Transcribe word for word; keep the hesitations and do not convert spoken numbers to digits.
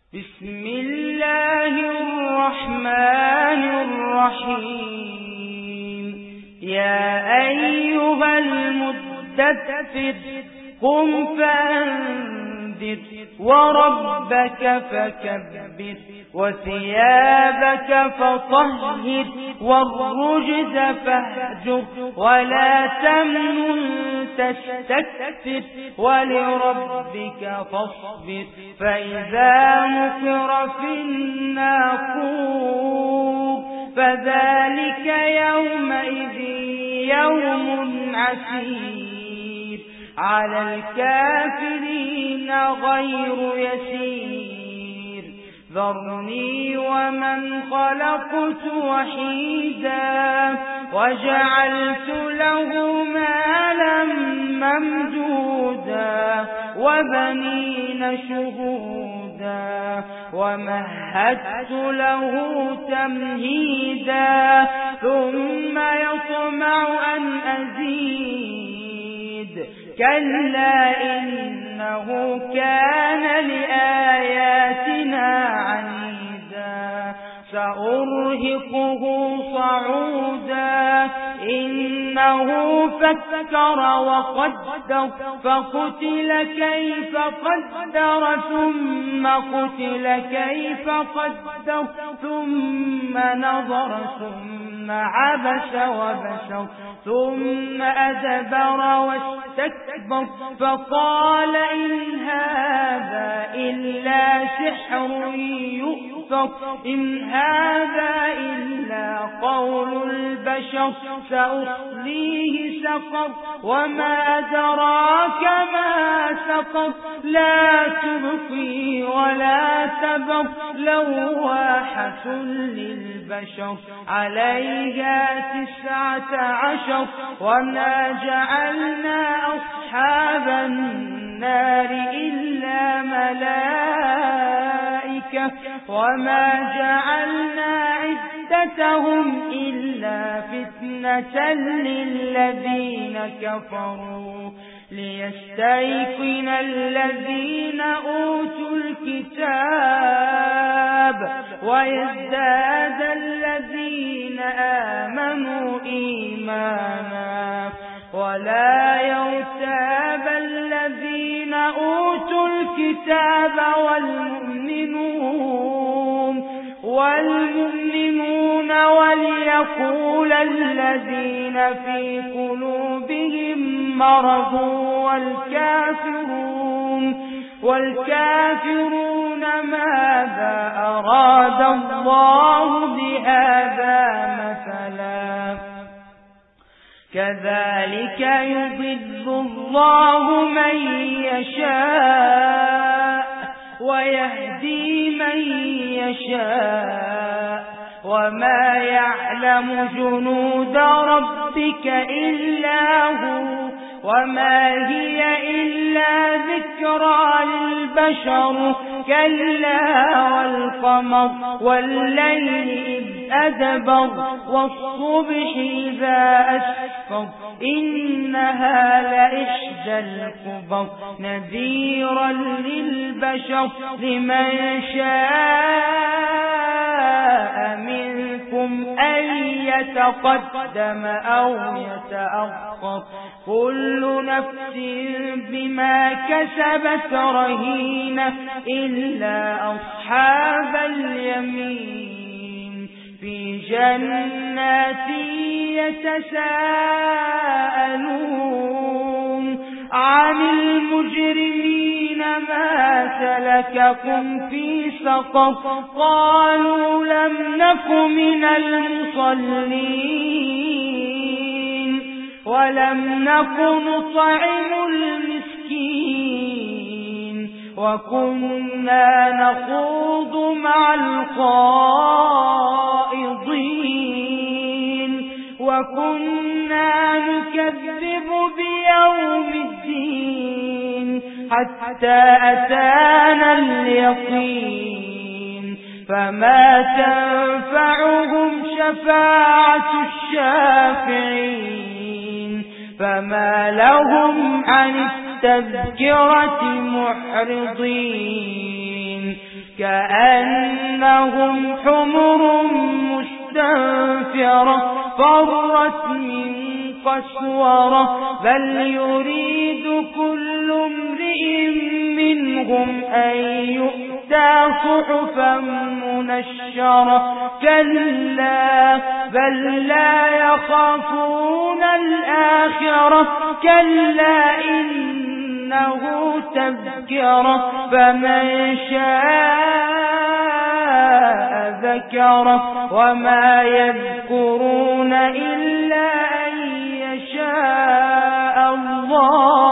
بسم الله الرحمن الرحيم. يا أيها المدثر قم فأنذر وربك فكبر وثيابك فطهر والرجز فاهجر ولا تمنن تستكثر ولربك فاصبر. فإذا نقر في الناقور فذلك يومئذ يوم عسير على الكافرين غير يسير. ذرني ومن خلقت وحيدا وجعلت له مالا ممدودا وبنين شهودا ومهدت له تمهيدا ثم يطمع أن أزيد كلا إنه كان لآياتنا عنيدا سأرهقه صعودا إنه فكر وقدر فقتل كيف قدر ثم قتل كيف قدر ثم نظر ثم عبس وبسر ثم أدبر واستكبر فقال إن هذا إلا سحر يؤثر إن هذا إلا قول البشر سأصليه سقر وما أدراك ما سقر لا تبقي ولا تذر لواحة للبشر عليها تسعة عشر وما جعلنا أصحاب النار إلا ملائكة وما جعلنا عدتهم إلا فتنة للذين كفروا ليستيقن الذين أوتوا الكتاب ويزداد الذين آمنوا إيمانا ولا يرتاب الذين أوتوا الكتاب والمؤمنون والمؤمنون وليقول الذين في قلوبهم مرض والكافرون والكافرون ماذا أراد الله بهذا مثلا كذلك يضل الله من يشاء ويهدي من يشاء وما يعلم جنود ربك إلا هو وما هي إلا ذكرى للبشر كلا والقمر والليل إذ أدبر والصبح إذا أسفر إنها لإحدى الكبر نذيرا للبشر لمن شاء منكم أن يتقدم أو يتأخر كل نفس بما كسبت رهينة إلا أصحاب اليمين في جنات يتساءلون عن المجرمين ما سلككم في سقر قالوا لم نك من المصلين ولم نك نطعم المسكين وكنا نخوض مع الخائضين وكنا نكذب بيوم الدين حتى أتانا اليقين فما تنفعهم شفاعة الشافعين فما لهم عن التذكرة معرضين كأنهم حمر مستنفرة فرت من قسورة بل يريد كل امرئ منهم أن يؤتى صحفا منشرة كلا بل لا يخافون الآخرة كلا إنه تذكرة فمن شاء ذكره وما يذكرون إلا أن يشاء الله